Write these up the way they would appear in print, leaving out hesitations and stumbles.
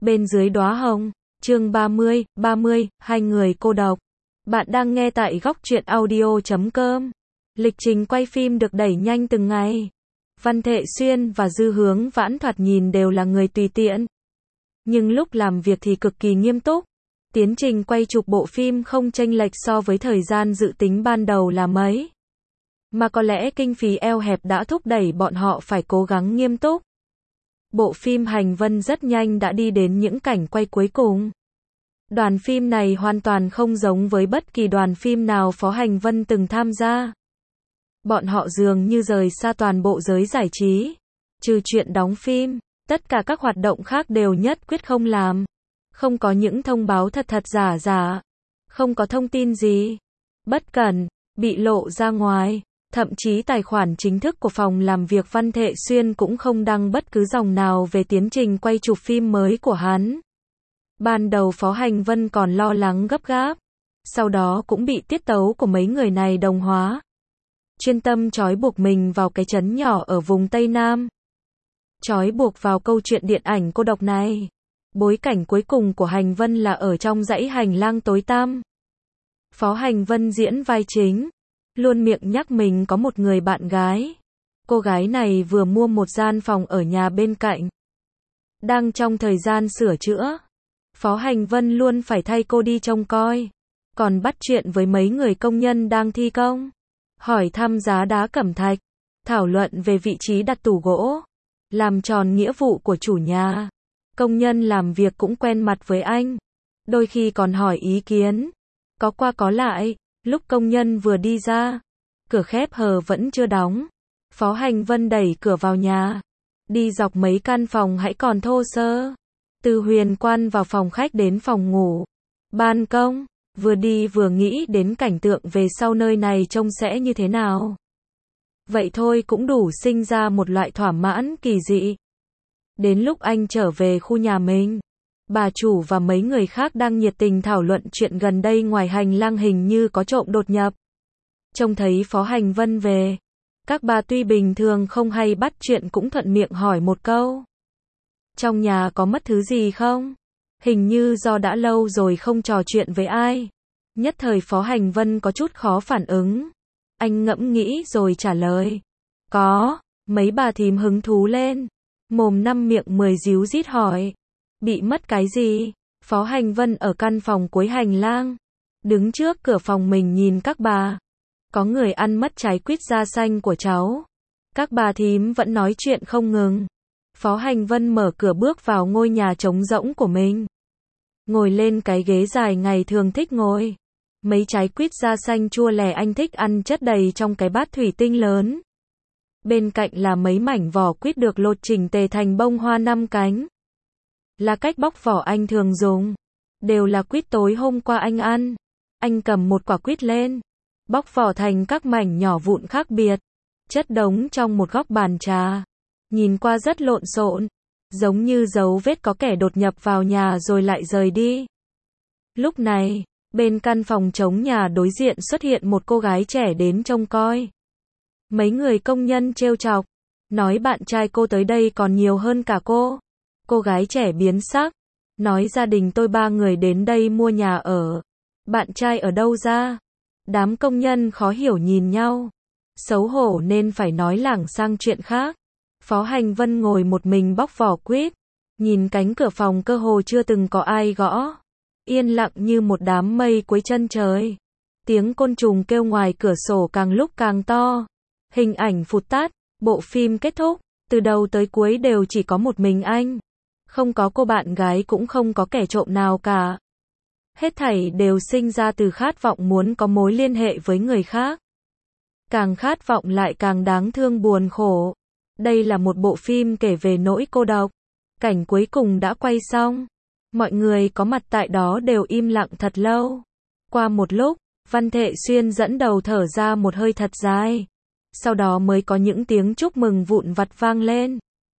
Bên dưới đóa hồng, chương 30, hai người cô độc. Bạn đang nghe tại góc truyện audio.com. Lịch trình quay phim được đẩy nhanh từng ngày. Văn Thệ Xuyên và Dư Hướng Vãn thoạt nhìn đều là người tùy tiện. Nhưng lúc làm việc thì cực kỳ nghiêm túc. Tiến trình quay chụp bộ phim không chênh lệch so với thời gian dự tính ban đầu là mấy. Mà có lẽ kinh phí eo hẹp đã thúc đẩy bọn họ phải cố gắng nghiêm túc. Bộ phim Hành Vân rất nhanh đã đi đến những cảnh quay cuối cùng. Đoàn phim này hoàn toàn không giống với bất kỳ đoàn phim nào Phó Hành Vân từng tham gia. Bọn họ dường như rời xa toàn bộ giới giải trí. Trừ chuyện đóng phim, tất cả các hoạt động khác đều nhất quyết không làm. Không có những thông báo thật giả giả. Không có thông tin gì bất cẩn bị lộ ra ngoài. Thậm chí tài khoản chính thức của phòng làm việc Văn Thệ Xuyên cũng không đăng bất cứ dòng nào về tiến trình quay chụp phim mới của hắn. Ban đầu Phó Hành Vân còn lo lắng gấp gáp, sau đó cũng bị tiết tấu của mấy người này đồng hóa. Chuyên tâm trói buộc mình vào cái trấn nhỏ ở vùng Tây Nam. Trói buộc vào câu chuyện điện ảnh cô độc này. Bối cảnh cuối cùng của Hành Vân là ở trong dãy hành lang tối tăm. Phó Hành Vân diễn vai chính. Luôn miệng nhắc mình có một người bạn gái. Cô gái này vừa mua một gian phòng ở nhà bên cạnh. Đang trong thời gian sửa chữa. Phó Hành Vân luôn phải thay cô đi trông coi. Còn bắt chuyện với mấy người công nhân đang thi công. Hỏi thăm giá đá cẩm thạch. Thảo luận về vị trí đặt tủ gỗ. Làm tròn nghĩa vụ của chủ nhà. Công nhân làm việc cũng quen mặt với anh. Đôi khi còn hỏi ý kiến. Có qua có lại. Lúc công nhân vừa đi ra, cửa khép hờ vẫn chưa đóng. Phó Hành Vân đẩy cửa vào nhà. Đi dọc mấy căn phòng hãy còn thô sơ. Từ huyền quan vào phòng khách đến phòng ngủ. Ban công, vừa đi vừa nghĩ đến cảnh tượng về sau nơi này trông sẽ như thế nào. Vậy thôi cũng đủ sinh ra một loại thỏa mãn kỳ dị. Đến lúc anh trở về khu nhà mình. Bà chủ và mấy người khác đang nhiệt tình thảo luận chuyện gần đây ngoài hành lang hình như có trộm đột nhập. Trông thấy Phó Hành Vân về. Các bà tuy bình thường không hay bắt chuyện cũng thuận miệng hỏi một câu. Trong nhà có mất thứ gì không? Hình như do đã lâu rồi không trò chuyện với ai. Nhất thời Phó Hành Vân có chút khó phản ứng. Anh ngẫm nghĩ rồi trả lời. Có, mấy bà thím hứng thú lên. Mồm năm miệng 10 díu dít hỏi. Bị mất cái gì? Phó Hành Vân ở căn phòng cuối hành lang. Đứng trước cửa phòng mình nhìn các bà. Có người ăn mất trái quýt da xanh của cháu. Các bà thím vẫn nói chuyện không ngừng. Phó Hành Vân mở cửa bước vào ngôi nhà trống rỗng của mình. Ngồi lên cái ghế dài ngày thường thích ngồi. Mấy trái quýt da xanh chua lè anh thích ăn chất đầy trong cái bát thủy tinh lớn. Bên cạnh là mấy mảnh vỏ quýt được lột chỉnh tề thành bông hoa 5 cánh. Là cách bóc vỏ anh thường dùng. Đều là quýt tối hôm qua anh ăn. Anh cầm một quả quýt lên. Bóc vỏ thành các mảnh nhỏ vụn khác biệt. Chất đống trong một góc bàn trà. Nhìn qua rất lộn xộn. Giống như dấu vết có kẻ đột nhập vào nhà rồi lại rời đi. Lúc này, bên căn phòng trống nhà đối diện xuất hiện một cô gái trẻ đến trông coi. Mấy người công nhân trêu chọc. Nói bạn trai cô tới đây còn nhiều hơn cả cô. Cô gái trẻ biến sắc. Nói gia đình tôi 3 người đến đây mua nhà ở. Bạn trai ở đâu ra? Đám công nhân khó hiểu nhìn nhau. Xấu hổ nên phải nói lảng sang chuyện khác. Phó Hành Vân ngồi một mình bóc vỏ quýt. Nhìn cánh cửa phòng cơ hồ chưa từng có ai gõ. Yên lặng như một đám mây cuối chân trời. Tiếng côn trùng kêu ngoài cửa sổ càng lúc càng to. Hình ảnh phụt tắt. Bộ phim kết thúc. Từ đầu tới cuối đều chỉ có một mình anh. Không có cô bạn gái cũng không có kẻ trộm nào cả. Hết thảy đều sinh ra từ khát vọng muốn có mối liên hệ với người khác. Càng khát vọng lại càng đáng thương buồn khổ. Đây là một bộ phim kể về nỗi cô độc. Cảnh cuối cùng đã quay xong. Mọi người có mặt tại đó đều im lặng thật lâu. Qua một lúc, Văn Thệ Xuyên dẫn đầu thở ra một hơi thật dài. Sau đó mới có những tiếng chúc mừng vụn vặt vang lên.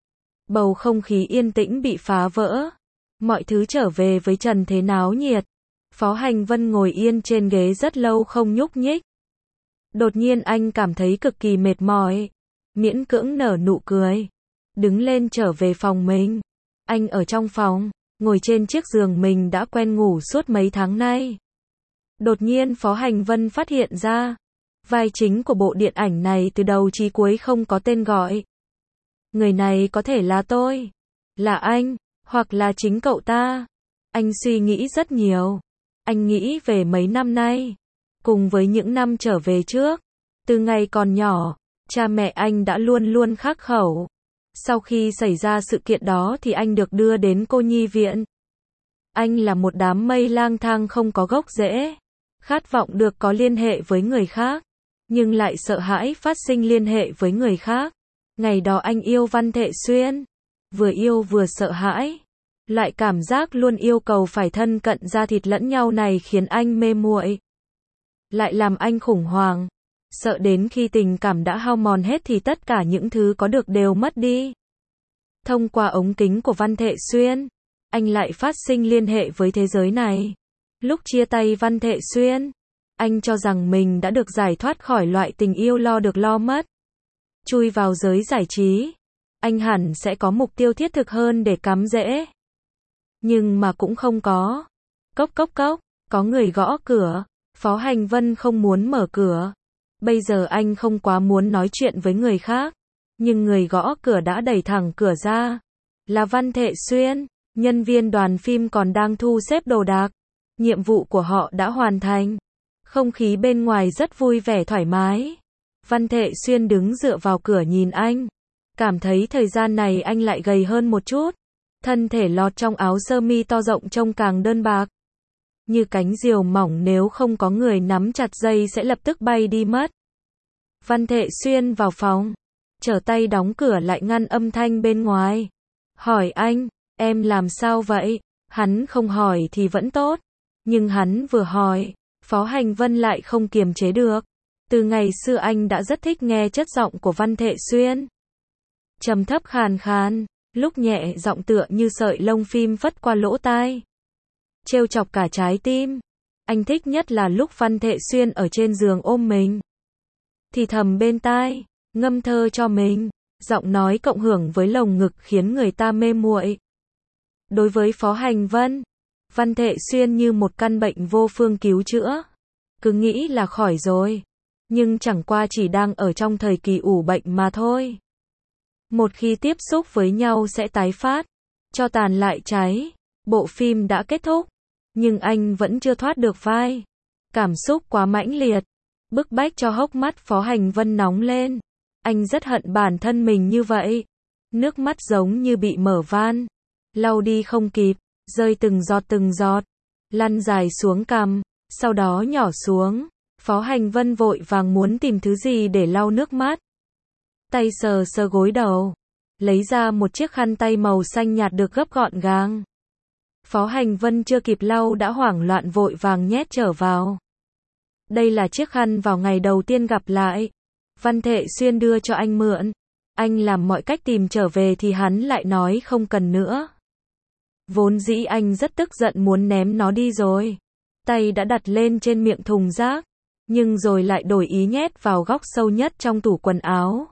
Bầu không khí yên tĩnh bị phá vỡ. Mọi thứ trở về với trần thế náo nhiệt. Phó Hành Vân ngồi yên trên ghế rất lâu không nhúc nhích. Đột nhiên anh cảm thấy cực kỳ mệt mỏi. Miễn cưỡng nở nụ cười. Đứng lên trở về phòng mình. Anh ở trong phòng. ngồi trên chiếc giường mình đã quen ngủ suốt mấy tháng nay. Đột nhiên Phó Hành Vân phát hiện ra, vai chính của bộ điện ảnh này từ đầu chí cuối không có tên gọi. Người này có thể là tôi, là anh, hoặc là chính cậu ta. Anh suy nghĩ rất nhiều. Anh nghĩ về mấy năm nay, cùng với những năm trở về trước. Từ ngày còn nhỏ, cha mẹ anh đã luôn luôn khắc khẩu. Sau khi xảy ra sự kiện đó thì anh được đưa đến cô nhi viện. Anh là một đám mây lang thang không có gốc rễ, khát vọng được có liên hệ với người khác, nhưng lại sợ hãi phát sinh liên hệ với người khác. Ngày đó anh yêu Văn Thệ Xuyên, vừa yêu vừa sợ hãi. Loại cảm giác luôn yêu cầu phải thân cận da thịt lẫn nhau này khiến anh mê muội, lại làm anh khủng hoảng, sợ đến khi tình cảm đã hao mòn hết thì tất cả những thứ có được đều mất đi. Thông qua ống kính của Văn Thệ Xuyên, anh lại phát sinh liên hệ với thế giới này. Lúc chia tay Văn Thệ Xuyên, anh cho rằng mình đã được giải thoát khỏi loại tình yêu lo được lo mất. Chui vào giới giải trí, anh hẳn sẽ có mục tiêu thiết thực hơn để cắm rễ. Nhưng mà cũng không có. Cốc cốc cốc, có người gõ cửa. Phó Hành Vân không muốn mở cửa. Bây giờ anh không quá muốn nói chuyện với người khác. Nhưng người gõ cửa đã đẩy thẳng cửa ra. Là Văn Thệ Xuyên. Nhân viên đoàn phim còn đang thu xếp đồ đạc. Nhiệm vụ của họ đã hoàn thành. Không khí bên ngoài rất vui vẻ thoải mái. Văn Thệ Xuyên đứng dựa vào cửa nhìn anh. Cảm thấy thời gian này anh lại gầy hơn một chút. Thân thể lọt trong áo sơ mi to rộng trông càng đơn bạc. Như cánh diều mỏng nếu không có người nắm chặt dây sẽ lập tức bay đi mất. Văn Thệ Xuyên vào phòng. Trở tay đóng cửa lại ngăn âm thanh bên ngoài. Hỏi anh, em làm sao vậy? Hắn không hỏi thì vẫn tốt. Nhưng hắn vừa hỏi, Phó Hành Vân lại không kiềm chế được. Từ ngày xưa anh đã rất thích nghe chất giọng của Văn Thệ Xuyên. Trầm thấp khàn khàn, lúc nhẹ giọng tựa như sợi lông phim phất qua lỗ tai. Trêu chọc cả trái tim. Anh thích nhất là lúc Văn Thệ Xuyên ở trên giường ôm mình. Thì thầm bên tai, ngâm thơ cho mình. Giọng nói cộng hưởng với lồng ngực khiến người ta mê muội. Đối với Phó Hành Vân, Văn Thệ Xuyên như một căn bệnh vô phương cứu chữa. Cứ nghĩ là khỏi rồi. Nhưng chẳng qua chỉ đang ở trong thời kỳ ủ bệnh mà thôi. Một khi tiếp xúc với nhau sẽ tái phát. Cho tàn lại cháy. Bộ phim đã kết thúc. Nhưng anh vẫn chưa thoát được vai. Cảm xúc quá mãnh liệt. Bức bách cho hốc mắt Phó Hành Vân nóng lên. Anh rất hận bản thân mình như vậy. Nước mắt giống như bị mở van. Lau đi không kịp. Rơi từng giọt. Lăn dài xuống cằm. Sau đó nhỏ xuống. Phó Hành Vân vội vàng muốn tìm thứ gì để lau nước mắt. Tay sờ sờ gối đầu. Lấy ra một chiếc khăn tay màu xanh nhạt được gấp gọn gàng. Phó Hành Vân chưa kịp lau đã hoảng loạn vội vàng nhét trở vào. Đây là chiếc khăn vào ngày đầu tiên gặp lại. Văn Thệ Xuyên đưa cho anh mượn. Anh làm mọi cách tìm trở về thì hắn lại nói không cần nữa. Vốn dĩ anh rất tức giận muốn ném nó đi rồi. Tay đã đặt lên trên miệng thùng rác. Nhưng rồi lại đổi ý nhét vào góc sâu nhất trong tủ quần áo.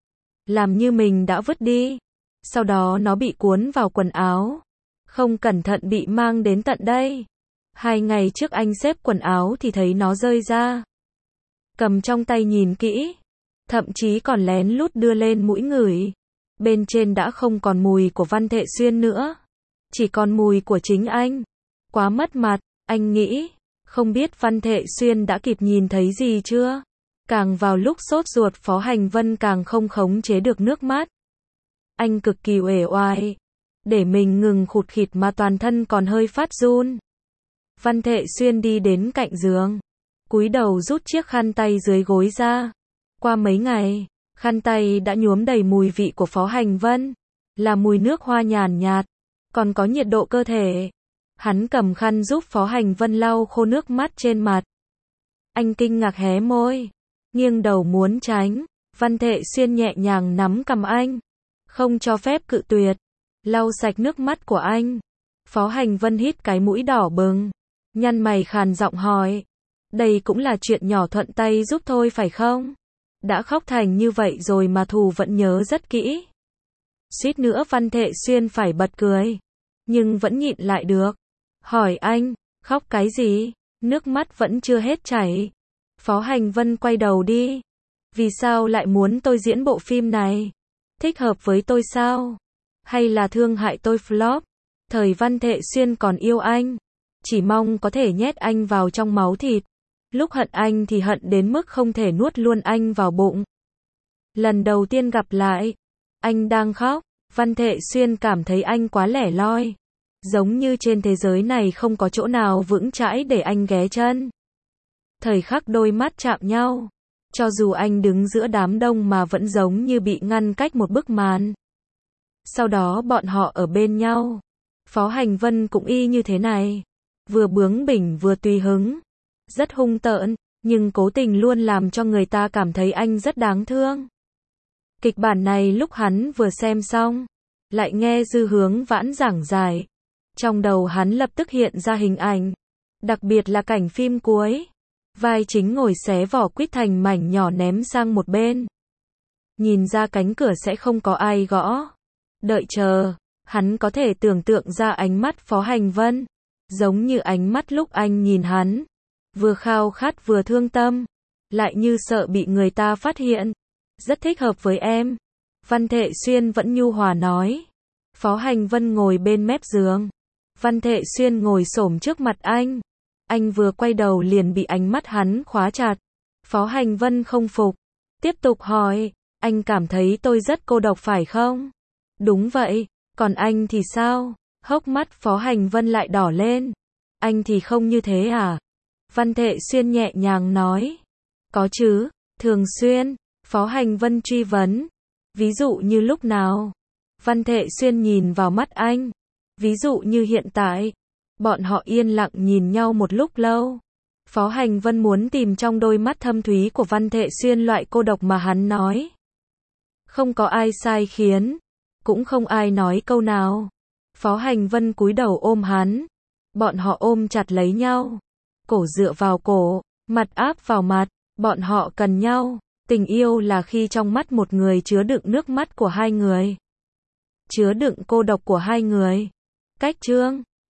Làm như mình đã vứt đi. Sau đó nó bị cuốn vào quần áo. Không cẩn thận bị mang đến tận đây. 2 ngày trước anh xếp quần áo thì thấy nó rơi ra. Cầm trong tay nhìn kỹ. Thậm chí còn lén lút đưa lên mũi ngửi. Bên trên đã không còn mùi của Văn Thệ Xuyên nữa. Chỉ còn mùi của chính anh. Quá mất mặt, anh nghĩ. Không biết Văn Thệ Xuyên đã kịp nhìn thấy gì chưa? Càng vào lúc sốt ruột Phó Hành Vân càng không khống chế được nước mắt. Anh cực kỳ uể oải. Để mình ngừng khụt khịt mà toàn thân còn hơi phát run. Văn Thệ Xuyên đi đến cạnh giường. Cúi đầu rút chiếc khăn tay dưới gối ra. Qua mấy ngày, khăn tay đã nhuốm đầy mùi vị của Phó Hành Vân. Là mùi nước hoa nhàn nhạt. Còn có nhiệt độ cơ thể. Hắn cầm khăn giúp Phó Hành Vân lau khô nước mắt trên mặt. Anh kinh ngạc hé môi. Nghiêng đầu muốn tránh. Văn Thệ Xuyên nhẹ nhàng nắm cằm anh. Không cho phép cự tuyệt. Lau sạch nước mắt của anh. Phó Hành Vân hít cái mũi đỏ bừng. Nhăn mày khàn giọng hỏi. Đây cũng là chuyện nhỏ thuận tay giúp thôi phải không? Đã khóc thành như vậy rồi mà thù vẫn nhớ rất kỹ. Suýt nữa Văn Thệ Xuyên phải bật cười. nhưng vẫn nhịn lại được. Hỏi anh, khóc cái gì? Nước mắt vẫn chưa hết chảy. Phó Hành Vân quay đầu đi. Vì sao lại muốn tôi diễn bộ phim này? Thích hợp với tôi sao? Hay là thương hại tôi flop? Thời Văn Thệ Xuyên còn yêu anh. Chỉ mong có thể nhét anh vào trong máu thịt. Lúc hận anh thì hận đến mức không thể nuốt luôn anh vào bụng. Lần đầu tiên gặp lại, anh đang khóc. Văn Thệ Xuyên cảm thấy anh quá lẻ loi. Giống như trên thế giới này không có chỗ nào vững chãi để anh ghé chân. Thời khắc đôi mắt chạm nhau. Cho dù anh đứng giữa đám đông mà vẫn giống như bị ngăn cách một bức màn. Sau đó bọn họ ở bên nhau. Phó Hành Vân cũng y như thế này. Vừa bướng bỉnh vừa tùy hứng. Rất hung tợn, nhưng cố tình luôn làm cho người ta cảm thấy anh rất đáng thương. Kịch bản này lúc hắn vừa xem xong, lại nghe Dư Hướng Vãn giảng giải. Trong đầu hắn lập tức hiện ra hình ảnh. Đặc biệt là cảnh phim cuối. Vai chính ngồi xé vỏ quýt thành mảnh nhỏ ném sang một bên. Nhìn ra cánh cửa sẽ không có ai gõ. Đợi chờ, hắn có thể tưởng tượng ra ánh mắt Phó Hành Vân. Giống như ánh mắt lúc anh nhìn hắn. Vừa khao khát vừa thương tâm. Lại như sợ bị người ta phát hiện. Rất thích hợp với em. Văn Thệ Xuyên vẫn nhu hòa nói. Phó Hành Vân ngồi bên mép giường. Văn Thệ Xuyên ngồi xổm trước mặt anh. Anh vừa quay đầu liền bị ánh mắt hắn khóa chặt. Phó Hành Vân không phục. Tiếp tục hỏi, anh cảm thấy tôi rất cô độc phải không? Đúng vậy, còn anh thì sao? Hốc mắt Phó Hành Vân lại đỏ lên. Anh thì không như thế à? Văn Thệ Xuyên nhẹ nhàng nói. Có chứ, thường xuyên. Phó Hành Vân truy vấn. Ví dụ như lúc nào? Văn Thệ Xuyên nhìn vào mắt anh. Ví dụ như hiện tại. Bọn họ yên lặng nhìn nhau một lúc lâu. Phó Hành Vân muốn tìm trong đôi mắt thâm thúy của Văn Thệ Xuyên loại cô độc mà hắn nói. Không có ai sai khiến. Cũng không ai nói câu nào. Phó Hành Vân cúi đầu ôm hắn. Bọn họ ôm chặt lấy nhau. Cổ dựa vào cổ, mặt áp vào mặt. Bọn họ cần nhau. Tình yêu là khi trong mắt một người chứa đựng nước mắt của hai người. Chứa đựng cô độc của hai người. Cách chương